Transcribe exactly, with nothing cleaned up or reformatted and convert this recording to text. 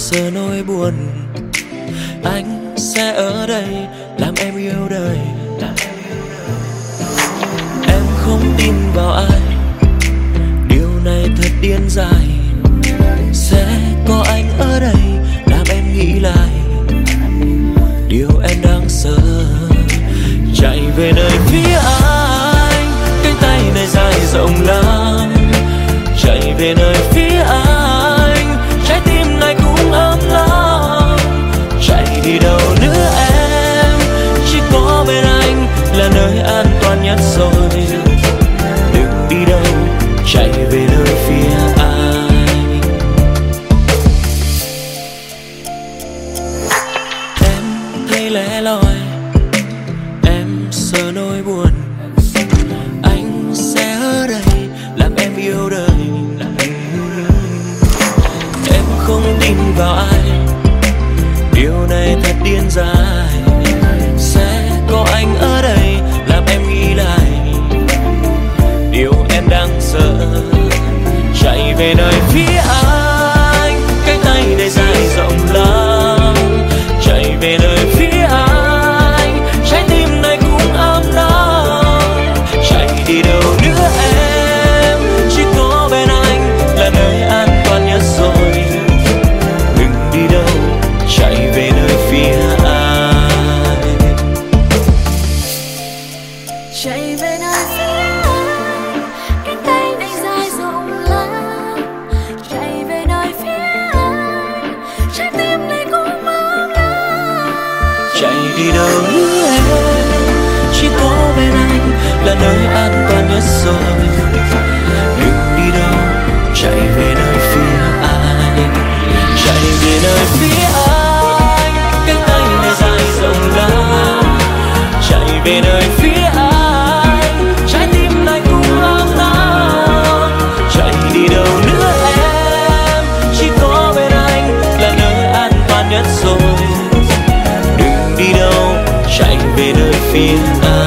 sờ nỗi buồn, anh sẽ ở đây làm em yêu đời. Em không tin vào ai, điều này thật điên dại. Sẽ có anh ở đây làm em nghĩ lại điều em đang sợ. Chạy về nơi phía anh, cánh tay này dài rộng lắm. Chạy về nơi phía anh, trái tim này cũng ấm lắm. Chạy đi đâu nữa em, chỉ có bên anh là nơi an toàn nhất rồi. Đừng đi đâu, chạy về nơi phía anh. Em thấy lẻ loi, em sợ nỗi buồn, anh sẽ ở đây làm em yêu đời. Em không tin vào ai, điều này thật điên dại. Sẽ có anh ở đây làm em nghĩ lại điều em đang sợ. Chạy về nơi phía anh, cánh tay này dài rộng lắm. Chạy về nơi phía anh, trái tim này cũng ấm lắm. Chạy đi đâu nữa em, chỉ có bên anh là nơi an toàn nhất rồi. Đừng đi đâu, chạy về nơi phía anh. Chạy về nơi phía anh, cánh tay này dài rộng lắm. Chạy về nơi phía anh, trái tim này cũng ấm lắm. Chạy đi đâu nữa em, chỉ có bên anh là nơi an toàn nhất rồi. Đừng đi đâu, chạy về nơi phía anh. Chạy về nơi phía anh, cánh tay này dài rộng lắm. Chạy về nơi phía anh, trái tim này cũng ấm lắm. Chạy đi đâu nữa em, chỉ có bên anh là nơi an toàn nhất rồi. Đừng đi đâu, chạy về nơi phía anh.